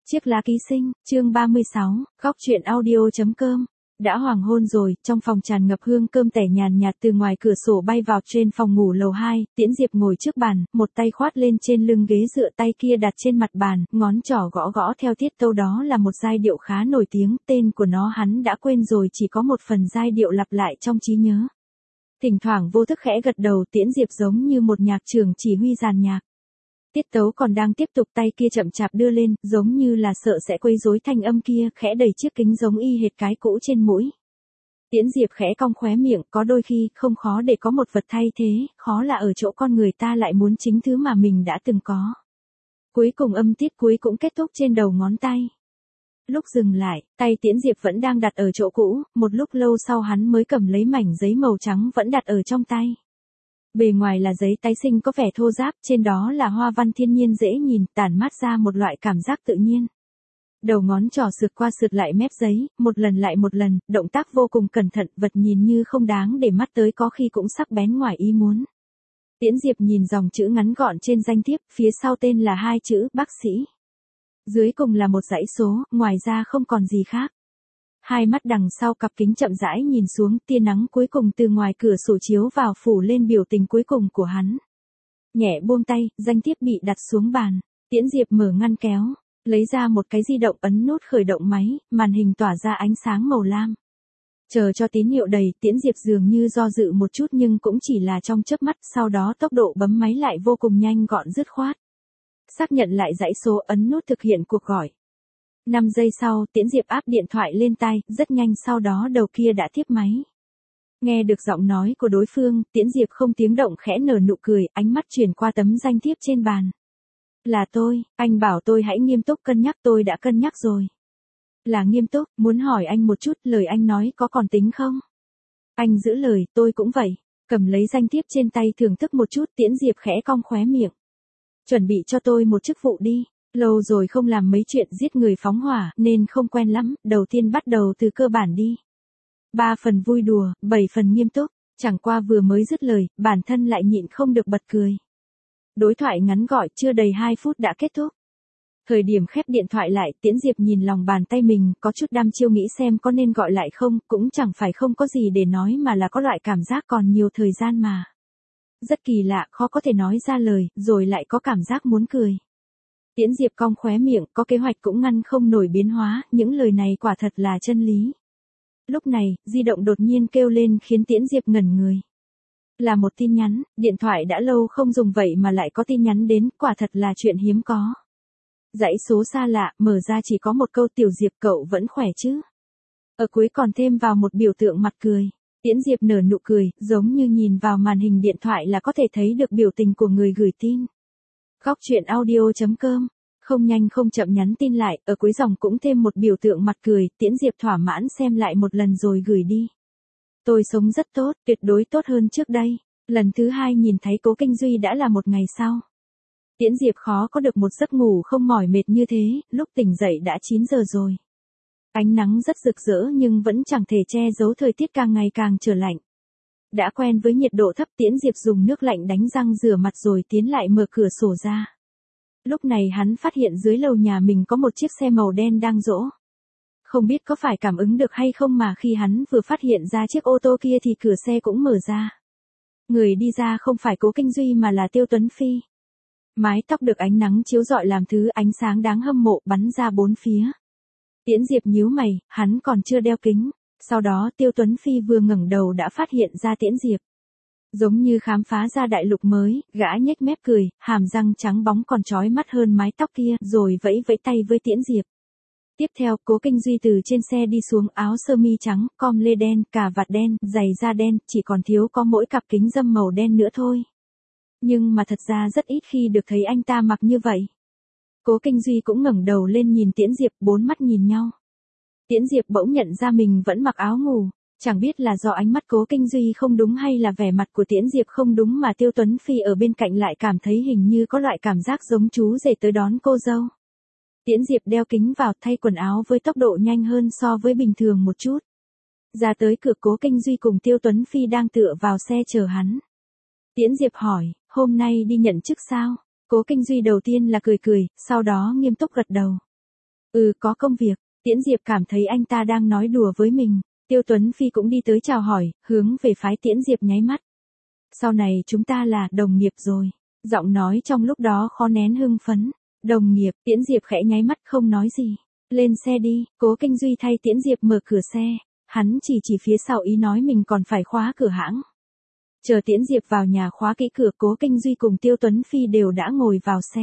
Chiếc lá ký sinh, chương 36, góc truyện audio.com. Đã hoàng hôn rồi, trong phòng tràn ngập hương cơm tẻ nhàn nhạt từ ngoài cửa sổ bay vào trên phòng ngủ lầu 2, Tiễn Diệp ngồi trước bàn, một tay khoát lên trên lưng ghế dựa, tay kia đặt trên mặt bàn, ngón trỏ gõ gõ theo tiết tấu, đó là một giai điệu khá nổi tiếng, tên của nó hắn đã quên rồi, chỉ có một phần giai điệu lặp lại trong trí nhớ. Thỉnh thoảng vô thức khẽ gật đầu, Tiễn Diệp giống như một nhạc trưởng chỉ huy dàn nhạc. Tiết tấu còn đang tiếp tục, tay kia chậm chạp đưa lên, giống như là sợ sẽ quấy rối thanh âm kia, khẽ đẩy chiếc kính giống y hệt cái cũ trên mũi. Tiễn Diệp khẽ cong khóe miệng, có đôi khi không khó để có một vật thay thế, khó là ở chỗ con người ta lại muốn chính thứ mà mình đã từng có. Cuối cùng âm tiết cuối cũng kết thúc trên đầu ngón tay. Lúc dừng lại, tay Tiễn Diệp vẫn đang đặt ở chỗ cũ, một lúc lâu sau hắn mới cầm lấy mảnh giấy màu trắng vẫn đặt ở trong tay. Bề ngoài là giấy tái sinh có vẻ thô ráp, trên đó là hoa văn thiên nhiên dễ nhìn, tản mát ra một loại cảm giác tự nhiên. Đầu ngón trỏ sượt qua sượt lại mép giấy, một lần lại một lần, động tác vô cùng cẩn thận, vật nhìn như không đáng để mắt tới có khi cũng sắc bén ngoài ý muốn. Tiễn Diệp nhìn dòng chữ ngắn gọn trên danh thiếp, phía sau tên là 2 chữ, bác sĩ. Dưới cùng là một dãy số, ngoài ra không còn gì khác. Hai mắt đằng sau cặp kính chậm rãi nhìn xuống, tia nắng cuối cùng từ ngoài cửa sổ chiếu vào phủ lên biểu tình cuối cùng của hắn. Nhẹ buông tay, danh thiếp bị đặt xuống bàn. Tiễn Diệp mở ngăn kéo, lấy ra một cái di động, ấn nút khởi động máy, màn hình tỏa ra ánh sáng màu lam. Chờ cho tín hiệu đầy, Tiễn Diệp dường như do dự một chút nhưng cũng chỉ là trong chớp mắt, sau đó tốc độ bấm máy lại vô cùng nhanh gọn dứt khoát. Xác nhận lại dãy số, ấn nút thực hiện cuộc gọi. 5 giây sau, Tiễn Diệp áp điện thoại lên tai, rất nhanh sau đó đầu kia đã tiếp máy. Nghe được giọng nói của đối phương, Tiễn Diệp không tiếng động khẽ nở nụ cười, ánh mắt chuyển qua tấm danh thiếp trên bàn. Là tôi, anh bảo tôi hãy nghiêm túc cân nhắc, tôi đã cân nhắc rồi. Là nghiêm túc, muốn hỏi anh một chút, lời anh nói có còn tính không? Anh giữ lời, tôi cũng vậy. Cầm lấy danh thiếp trên tay thưởng thức một chút, Tiễn Diệp khẽ cong khóe miệng. Chuẩn bị cho tôi một chức vụ đi. Lâu rồi không làm mấy chuyện giết người phóng hỏa, nên không quen lắm, đầu tiên bắt đầu từ cơ bản đi. 3 phần vui đùa, 7 phần nghiêm túc, chẳng qua vừa mới dứt lời, bản thân lại nhịn không được bật cười. Đối thoại ngắn gọi chưa đầy 2 phút đã kết thúc. Thời điểm khép điện thoại lại, Tiễn Diệp nhìn lòng bàn tay mình, có chút đăm chiêu nghĩ xem có nên gọi lại không, cũng chẳng phải không có gì để nói mà là có loại cảm giác còn nhiều thời gian mà. Rất kỳ lạ, khó có thể nói ra lời, rồi lại có cảm giác muốn cười. Tiễn Diệp cong khóe miệng, có kế hoạch cũng ngăn không nổi biến hóa, những lời này quả thật là chân lý. Lúc này, di động đột nhiên kêu lên khiến Tiễn Diệp ngẩn người. Là một tin nhắn, điện thoại đã lâu không dùng vậy mà lại có tin nhắn đến, quả thật là chuyện hiếm có. Dãy số xa lạ, mở ra chỉ có một câu, Tiểu Diệp cậu vẫn khỏe chứ? Ở cuối còn thêm vào một biểu tượng mặt cười. Tiễn Diệp nở nụ cười, giống như nhìn vào màn hình điện thoại là có thể thấy được biểu tình của người gửi tin. Góc truyện audio.com. Không nhanh không chậm nhắn tin lại, ở cuối dòng cũng thêm một biểu tượng mặt cười, Tiễn Diệp thỏa mãn xem lại một lần rồi gửi đi. Tôi sống rất tốt, tuyệt đối tốt hơn trước đây. Lần thứ 2 nhìn thấy Cố Kinh Duy đã là một ngày sau. Tiễn Diệp khó có được một giấc ngủ không mỏi mệt như thế, lúc tỉnh dậy đã 9 giờ rồi. Ánh nắng rất rực rỡ nhưng vẫn chẳng thể che giấu thời tiết càng ngày càng trở lạnh. Đã quen với nhiệt độ thấp, Tiễn Diệp dùng nước lạnh đánh răng rửa mặt rồi tiến lại mở cửa sổ ra. Lúc này hắn phát hiện dưới lầu nhà mình có một chiếc xe màu đen đang dỗ. Không biết có phải cảm ứng được hay không mà khi hắn vừa phát hiện ra chiếc ô tô kia thì cửa xe cũng mở ra. Người đi ra không phải Cố Kinh Duy mà là Tiêu Tuấn Phi. Mái tóc được ánh nắng chiếu rọi làm thứ ánh sáng đáng hâm mộ bắn ra bốn phía. Tiễn Diệp nhíu mày, hắn còn chưa đeo kính. Sau đó Tiêu Tuấn Phi vừa ngẩng đầu đã phát hiện ra Tiễn Diệp. Giống như khám phá ra đại lục mới, gã nhếch mép cười, hàm răng trắng bóng còn chói mắt hơn mái tóc kia, rồi vẫy vẫy tay với Tiễn Diệp. Tiếp theo, Cố Kinh Duy từ trên xe đi xuống, áo sơ mi trắng, com lê đen, cà vạt đen, giày da đen, chỉ còn thiếu có mỗi cặp kính râm màu đen nữa thôi. Nhưng mà thật ra rất ít khi được thấy anh ta mặc như vậy. Cố Kinh Duy cũng ngẩng đầu lên nhìn Tiễn Diệp, bốn mắt nhìn nhau. Tiễn Diệp bỗng nhận ra mình vẫn mặc áo ngủ. Chẳng biết là do ánh mắt Cố Kinh Duy không đúng hay là vẻ mặt của Tiễn Diệp không đúng mà Tiêu Tuấn Phi ở bên cạnh lại cảm thấy hình như có loại cảm giác giống chú rể tới đón cô dâu. Tiễn Diệp đeo kính vào, thay quần áo với tốc độ nhanh hơn so với bình thường một chút. Ra tới cửa, Cố Kinh Duy cùng Tiêu Tuấn Phi đang tựa vào xe chờ hắn. Tiễn Diệp hỏi, hôm nay đi nhận chức sao? Cố Kinh Duy đầu tiên là cười cười, sau đó nghiêm túc gật đầu. Có công việc. Tiễn Diệp cảm thấy anh ta đang nói đùa với mình. Tiêu Tuấn Phi cũng đi tới chào hỏi, hướng về phái Tiễn Diệp nháy mắt. Sau này chúng ta là đồng nghiệp rồi. Giọng nói trong lúc đó khó nén hưng phấn. Đồng nghiệp, Tiễn Diệp khẽ nháy mắt không nói gì. Lên xe đi, Cố Kinh Duy thay Tiễn Diệp mở cửa xe. Hắn chỉ phía sau ý nói mình còn phải khóa cửa hãng. Chờ Tiễn Diệp vào nhà khóa kỹ cửa, Cố Kinh Duy cùng Tiêu Tuấn Phi đều đã ngồi vào xe.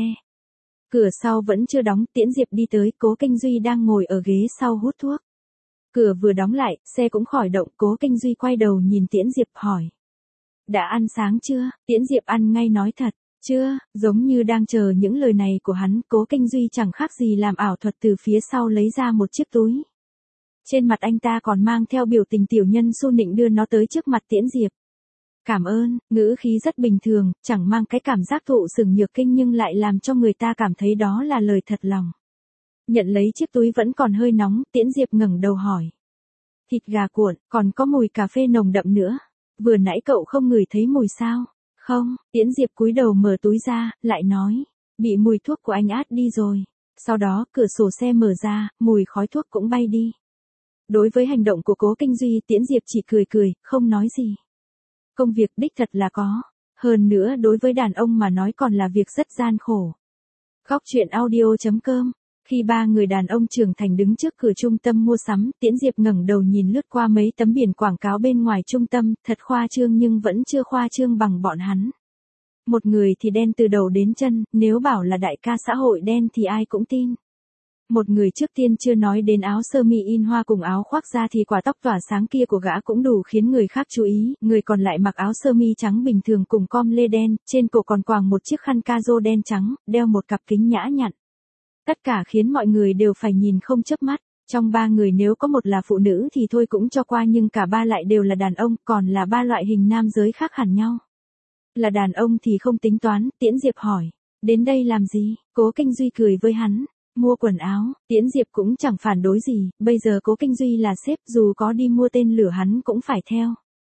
Cửa sau vẫn chưa đóng, Tiễn Diệp đi tới, Cố Kinh Duy đang ngồi ở ghế sau hút thuốc. Cửa vừa đóng lại, xe cũng khởi động, Cố Kinh Duy quay đầu nhìn Tiễn Diệp hỏi. Đã ăn sáng chưa? Tiễn Diệp ăn ngay nói thật. Chưa, giống như đang chờ những lời này của hắn, Cố Kinh Duy chẳng khác gì làm ảo thuật từ phía sau lấy ra một chiếc túi. Trên mặt anh ta còn mang theo biểu tình tiểu nhân xu nịnh đưa nó tới trước mặt Tiễn Diệp. Cảm ơn, ngữ khí rất bình thường, chẳng mang cái cảm giác thụ sủng nhược kinh nhưng lại làm cho người ta cảm thấy đó là lời thật lòng. Nhận lấy chiếc túi vẫn còn hơi nóng, Tiễn Diệp ngẩng đầu hỏi. Thịt gà cuộn, còn có mùi cà phê nồng đậm nữa. Vừa nãy cậu không ngửi thấy mùi sao? Không, Tiễn Diệp cúi đầu mở túi ra, lại nói. Bị mùi thuốc của anh át đi rồi. Sau đó, cửa sổ xe mở ra, mùi khói thuốc cũng bay đi. Đối với hành động của Cố Kinh Duy, Tiễn Diệp chỉ cười, không nói gì. Công việc đích thật là có. Hơn nữa đối với đàn ông mà nói còn là việc rất gian khổ. Góc truyện audio.com. Khi ba người đàn ông trưởng thành đứng trước cửa trung tâm mua sắm, Tiễn Diệp ngẩng đầu nhìn lướt qua mấy tấm biển quảng cáo bên ngoài trung tâm, thật khoa trương nhưng vẫn chưa khoa trương bằng bọn hắn. Một người thì đen từ đầu đến chân, nếu bảo là đại ca xã hội đen thì ai cũng tin. Một người trước tiên chưa nói đến áo sơ mi in hoa cùng áo khoác ra thì quả tóc tỏa sáng kia của gã cũng đủ khiến người khác chú ý, người còn lại mặc áo sơ mi trắng bình thường cùng com lê đen, trên cổ còn quàng một chiếc khăn ca rô đen trắng, đeo một cặp kính nhã nhặn. Tất cả khiến mọi người đều phải nhìn không chớp mắt, trong ba người nếu có một là phụ nữ thì thôi cũng cho qua nhưng cả ba lại đều là đàn ông, còn là ba loại hình nam giới khác hẳn nhau. Là đàn ông thì không tính toán, Tiễn Diệp hỏi, đến đây làm gì? Cố Kinh Duy cười với hắn. Mua quần áo, Tiễn Diệp cũng chẳng phản đối gì, bây giờ Cố Kinh Duy là sếp, dù có đi mua tên lửa hắn cũng phải theo.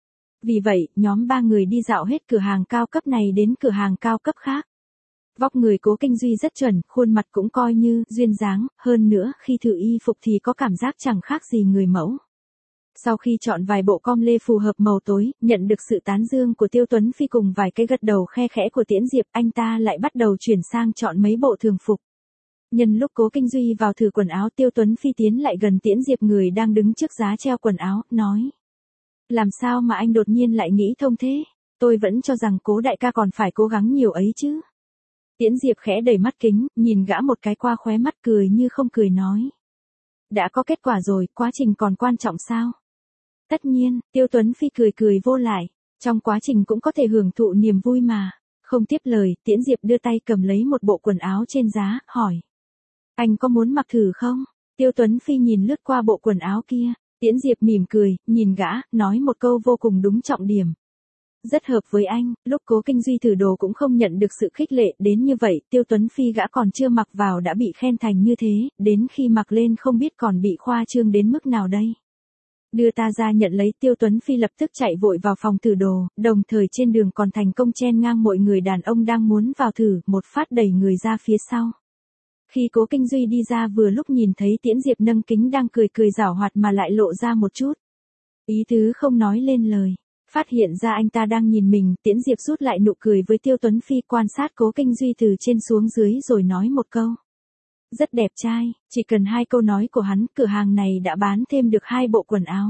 Vì vậy, nhóm ba người đi dạo hết cửa hàng cao cấp này đến cửa hàng cao cấp khác. Vóc người Cố Kinh Duy rất chuẩn, khuôn mặt cũng coi như duyên dáng, hơn nữa khi thử y phục thì có cảm giác chẳng khác gì người mẫu. Sau khi chọn vài bộ com lê phù hợp màu tối, nhận được sự tán dương của Tiêu Tuấn Phi cùng vài cái gật đầu khe khẽ của Tiễn Diệp, anh ta lại bắt đầu chuyển sang chọn mấy bộ thường phục. Nhân lúc Cố Kinh Duy vào thử quần áo, Tiêu Tuấn Phi tiến lại gần Tiễn Diệp, người đang đứng trước giá treo quần áo, nói. Làm sao mà anh đột nhiên lại nghĩ thông thế? Tôi vẫn cho rằng Cố đại ca còn phải cố gắng nhiều ấy chứ. Tiễn Diệp khẽ đẩy mắt kính, nhìn gã một cái qua khóe mắt, cười như không cười nói. Đã có kết quả rồi, quá trình còn quan trọng sao? Tất nhiên, Tiêu Tuấn Phi cười vô lại. Trong quá trình cũng có thể hưởng thụ niềm vui mà. Không tiếp lời, Tiễn Diệp đưa tay cầm lấy một bộ quần áo trên giá, hỏi. Anh có muốn mặc thử không? Tiêu Tuấn Phi nhìn lướt qua bộ quần áo kia. Tiễn Diệp mỉm cười, nhìn gã, nói một câu vô cùng đúng trọng điểm. Rất hợp với anh, lúc Cố Kinh Duy thử đồ cũng không nhận được sự khích lệ đến như vậy, Tiêu Tuấn Phi gã còn chưa mặc vào đã bị khen thành như thế, đến khi mặc lên không biết còn bị khoa trương đến mức nào đây. Đưa ta ra nhận lấy, Tiêu Tuấn Phi lập tức chạy vội vào phòng thử đồ, đồng thời trên đường còn thành công chen ngang mọi người đàn ông đang muốn vào thử, một phát đẩy người ra phía sau. Khi Cố Kinh Duy đi ra vừa lúc nhìn thấy Tiễn Diệp nâng kính đang cười giảo hoạt mà lại lộ ra một chút ý tứ không nói lên lời. Phát hiện ra anh ta đang nhìn mình, Tiễn Diệp rút lại nụ cười với Tiêu Tuấn Phi, quan sát Cố Kinh Duy từ trên xuống dưới rồi nói một câu. Rất đẹp trai, chỉ cần 2 câu nói của hắn, cửa hàng này đã bán thêm được 2 bộ quần áo.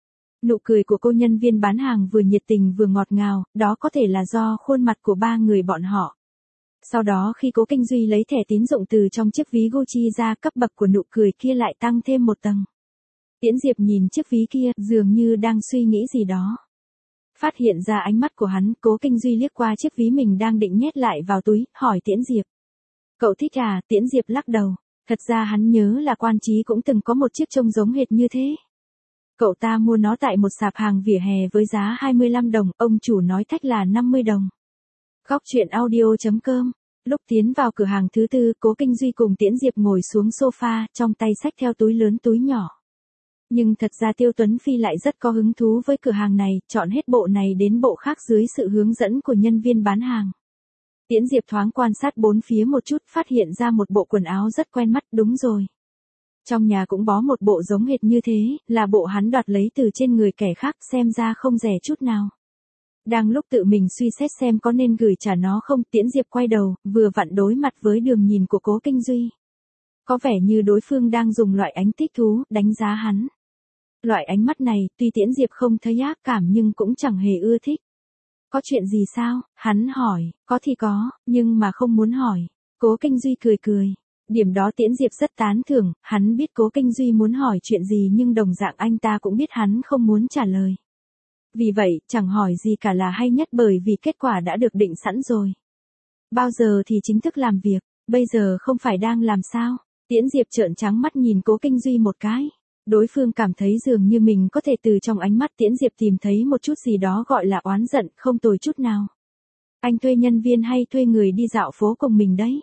Nụ cười của cô nhân viên bán hàng vừa nhiệt tình vừa ngọt ngào, đó có thể là do khuôn mặt của ba người bọn họ. Sau đó khi Cố Kinh Duy lấy thẻ tín dụng từ trong chiếc ví Gucci ra, cấp bậc của nụ cười kia lại tăng thêm một tầng. Tiễn Diệp nhìn chiếc ví kia, dường như đang suy nghĩ gì đó. Phát hiện ra ánh mắt của hắn, Cố Kinh Duy liếc qua chiếc ví mình đang định nhét lại vào túi, hỏi Tiễn Diệp. Cậu thích à? Tiễn Diệp lắc đầu. Thật ra hắn nhớ là Quan Chí cũng từng có một chiếc trông giống hệt như thế. Cậu ta mua nó tại một sạp hàng vỉa hè với giá 25 đồng, ông chủ nói thách là 50 đồng. Góc truyện audio.com. Lúc tiến vào cửa hàng thứ tư, Cố Kinh Duy cùng Tiễn Diệp ngồi xuống sofa, trong tay xách theo túi lớn túi nhỏ. Nhưng thật ra Tiêu Tuấn Phi lại rất có hứng thú với cửa hàng này, chọn hết bộ này đến bộ khác dưới sự hướng dẫn của nhân viên bán hàng. Tiễn Diệp thoáng quan sát bốn phía một chút, phát hiện ra một bộ quần áo rất quen mắt, đúng rồi. Trong nhà cũng bó một bộ giống hệt như thế, là bộ hắn đoạt lấy từ trên người kẻ khác, xem ra không rẻ chút nào. Đang lúc tự mình suy xét xem có nên gửi trả nó không, Tiễn Diệp quay đầu, vừa vặn đối mặt với đường nhìn của Cố Kinh Duy. Có vẻ như đối phương đang dùng loại ánh thích thú, đánh giá hắn. Loại ánh mắt này, tuy Tiễn Diệp không thấy ác cảm nhưng cũng chẳng hề ưa thích. Có chuyện gì sao? Hắn hỏi, có thì có, nhưng mà không muốn hỏi. Cố Kinh Duy cười cười. Điểm đó Tiễn Diệp rất tán thưởng, hắn biết Cố Kinh Duy muốn hỏi chuyện gì nhưng đồng dạng anh ta cũng biết hắn không muốn trả lời. Vì vậy, chẳng hỏi gì cả là hay nhất bởi vì kết quả đã được định sẵn rồi. Bao giờ thì chính thức làm việc, bây giờ không phải đang làm sao? Tiễn Diệp trợn trắng mắt nhìn Cố Kinh Duy một cái. Đối phương cảm thấy dường như mình có thể từ trong ánh mắt Tiễn Diệp tìm thấy một chút gì đó gọi là oán giận, không tồi chút nào. Anh thuê nhân viên hay thuê người đi dạo phố cùng mình đấy?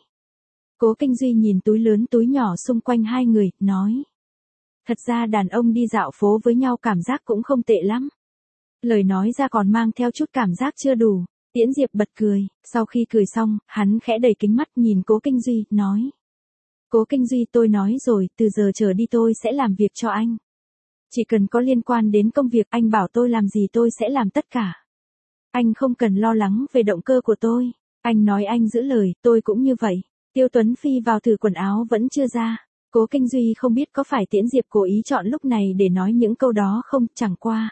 Cố Kinh Duy nhìn túi lớn túi nhỏ xung quanh hai người, nói. Thật ra đàn ông đi dạo phố với nhau cảm giác cũng không tệ lắm. Lời nói ra còn mang theo chút cảm giác chưa đủ. Tiễn Diệp bật cười, sau khi cười xong, hắn khẽ đẩy kính mắt nhìn Cố Kinh Duy, nói. Cố Kinh Duy, tôi nói rồi, từ giờ trở đi tôi sẽ làm việc cho anh. Chỉ cần có liên quan đến công việc, anh bảo tôi làm gì tôi sẽ làm tất cả. Anh không cần lo lắng về động cơ của tôi. Anh nói anh giữ lời, tôi cũng như vậy. Tiêu Tuấn Phi vào thử quần áo vẫn chưa ra. Cố Kinh Duy không biết có phải Tiễn Diệp cố ý chọn lúc này để nói những câu đó không, chẳng qua.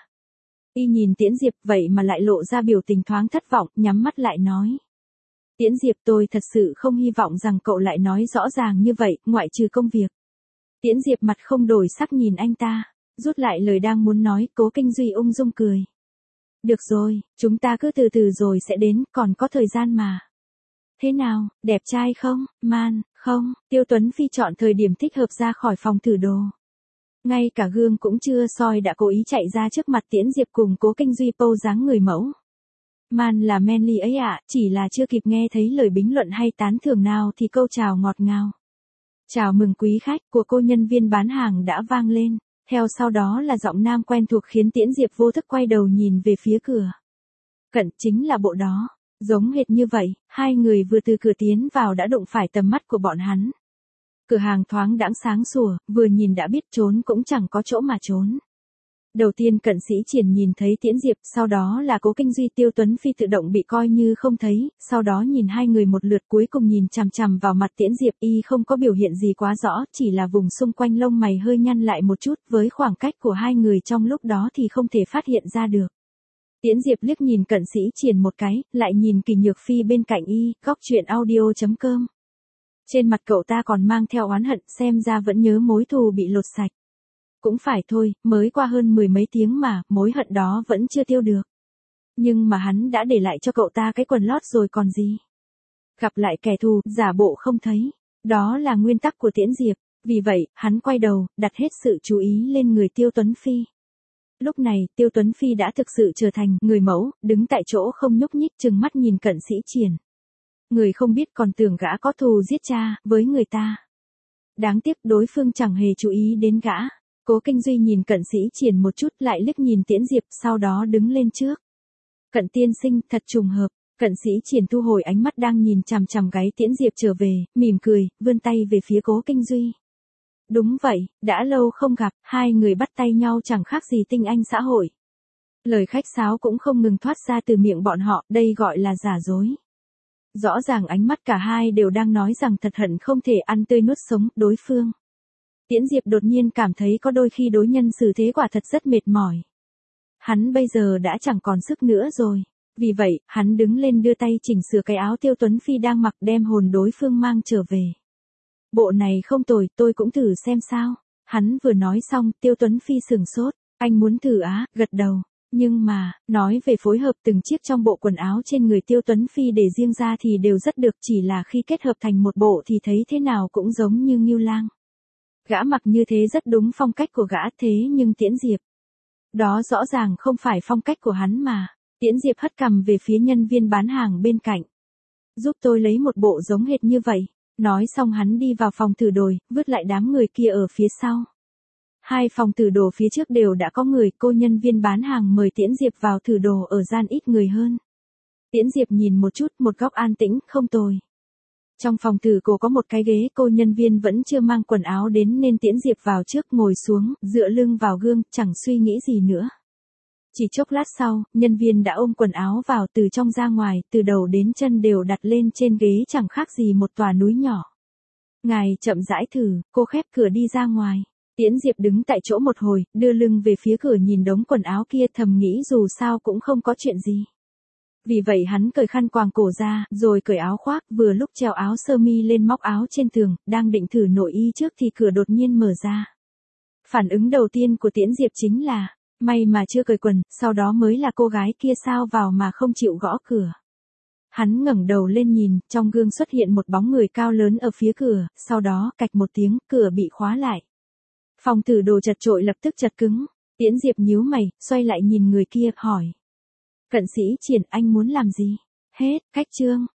Y nhìn Tiễn Diệp vậy mà lại lộ ra biểu tình thoáng thất vọng, nhắm mắt lại nói. Tiễn Diệp, tôi thật sự không hy vọng rằng cậu lại nói rõ ràng như vậy, ngoại trừ công việc. Tiễn Diệp mặt không đổi sắc nhìn anh ta, rút lại lời đang muốn nói. Cố Kinh Duy ung dung cười. Được rồi, chúng ta cứ từ từ rồi sẽ đến, còn có thời gian mà. Thế nào, đẹp trai không? Man, không? Tiêu Tuấn Phi chọn thời điểm thích hợp ra khỏi phòng thử đồ. Ngay cả gương cũng chưa soi đã cố ý chạy ra trước mặt Tiễn Diệp cùng Cố Kinh Duy pose dáng người mẫu. Man là manly ấy ạ, chỉ là chưa kịp nghe thấy lời bình luận hay tán thưởng nào thì câu chào ngọt ngào. Chào mừng quý khách của cô nhân viên bán hàng đã vang lên. Theo sau đó là giọng nam quen thuộc khiến Tiễn Diệp vô thức quay đầu nhìn về phía cửa. Cận, chính là bộ đó. Giống hệt như vậy, hai người vừa từ cửa tiến vào đã đụng phải tầm mắt của bọn hắn. Cửa hàng thoáng đãng sáng sủa, vừa nhìn đã biết trốn cũng chẳng có chỗ mà trốn. Đầu tiên Cận Sĩ Triển nhìn thấy Tiễn Diệp, sau đó là Cố Kinh Duy. Tiêu Tuấn Phi tự động bị coi như không thấy, sau đó nhìn hai người một lượt, cuối cùng nhìn chằm chằm vào mặt Tiễn Diệp. Y không có biểu hiện gì quá rõ, chỉ là vùng xung quanh lông mày hơi nhăn lại một chút, với khoảng cách của hai người trong lúc đó thì không thể phát hiện ra được. Tiễn Diệp liếc nhìn Cận Sĩ Triển một cái, lại nhìn Kỷ Nhược Phi bên cạnh y. Góc truyện audio.com. Trên mặt cậu ta còn mang theo oán hận, xem ra vẫn nhớ mối thù bị lột sạch. Cũng phải thôi, mới qua hơn 10 mấy tiếng mà, mối hận đó vẫn chưa tiêu được. Nhưng mà hắn đã để lại cho cậu ta cái quần lót rồi còn gì. Gặp lại kẻ thù, giả bộ không thấy. Đó là nguyên tắc của Tiễn Diệp. Vì vậy, hắn quay đầu, đặt hết sự chú ý lên người Tiêu Tuấn Phi. Lúc này, Tiêu Tuấn Phi đã thực sự trở thành người mẫu, đứng tại chỗ không nhúc nhích, trừng mắt nhìn Cận Sĩ Triển. Người không biết còn tưởng gã có thù giết cha với người ta. Đáng tiếc đối phương chẳng hề chú ý đến gã. Cố Kinh Duy nhìn Cận Sĩ Triển một chút, lại liếc nhìn Tiễn Diệp, sau đó đứng lên trước. Cận tiên sinh, thật trùng hợp. Cận Sĩ Triển thu hồi ánh mắt đang nhìn chằm chằm gáy Tiễn Diệp trở về, mỉm cười, vươn tay về phía Cố Kinh Duy. Đúng vậy, đã lâu không gặp, hai người bắt tay nhau chẳng khác gì tinh anh xã hội. Lời khách sáo cũng không ngừng thoát ra từ miệng bọn họ, đây gọi là giả dối. Rõ ràng ánh mắt cả hai đều đang nói rằng thật hận không thể ăn tươi nuốt sống đối phương. Tiễn Diệp đột nhiên cảm thấy có đôi khi đối nhân xử thế quả thật rất mệt mỏi. Hắn bây giờ đã chẳng còn sức nữa rồi. Vì vậy, hắn đứng lên đưa tay chỉnh sửa cái áo Tiêu Tuấn Phi đang mặc, đem hồn đối phương mang trở về. Bộ này không tồi, tôi cũng thử xem sao. Hắn vừa nói xong, Tiêu Tuấn Phi sửng sốt. Anh muốn thử á, gật đầu. Nhưng mà, nói về phối hợp từng chiếc trong bộ quần áo trên người Tiêu Tuấn Phi để riêng ra thì đều rất được, chỉ là khi kết hợp thành một bộ thì thấy thế nào cũng giống như Ngưu Lang. Gã mặc như thế rất đúng phong cách của gã, thế nhưng Tiễn Diệp. Đó rõ ràng không phải phong cách của hắn mà. Tiễn Diệp hất cằm về phía nhân viên bán hàng bên cạnh. Giúp tôi lấy một bộ giống hệt như vậy. Nói xong hắn đi vào phòng thử đồ, vứt lại đám người kia ở phía sau. Hai phòng thử đồ phía trước đều đã có người, cô nhân viên bán hàng mời Tiễn Diệp vào thử đồ ở gian ít người hơn. Tiễn Diệp nhìn một chút, một góc an tĩnh, không tồi. Trong phòng thử cô có một cái ghế, cô nhân viên vẫn chưa mang quần áo đến nên Tiễn Diệp vào trước ngồi xuống, dựa lưng vào gương, chẳng suy nghĩ gì nữa. Chỉ chốc lát sau, nhân viên đã ôm quần áo vào từ trong ra ngoài, từ đầu đến chân đều đặt lên trên ghế chẳng khác gì một tòa núi nhỏ. Ngài chậm rãi thử, cô khép cửa đi ra ngoài. Tiễn Diệp đứng tại chỗ một hồi, đưa lưng về phía cửa nhìn đống quần áo kia thầm nghĩ dù sao cũng không có chuyện gì. Vì vậy hắn cởi khăn quàng cổ ra, rồi cởi áo khoác, vừa lúc treo áo sơ mi lên móc áo trên tường, đang định thử nội y trước thì cửa đột nhiên mở ra. Phản ứng đầu tiên của Tiễn Diệp chính là, may mà chưa cởi quần, sau đó mới là cô gái kia sao vào mà không chịu gõ cửa. Hắn ngẩng đầu lên nhìn, trong gương xuất hiện một bóng người cao lớn ở phía cửa, sau đó, cạch một tiếng, cửa bị khóa lại. Phòng thử đồ chật chội lập tức chật cứng. Tiễn Diệp nhíu mày, xoay lại nhìn người kia, hỏi. Cận sĩ Triển, anh muốn làm gì? Hết, khách chương.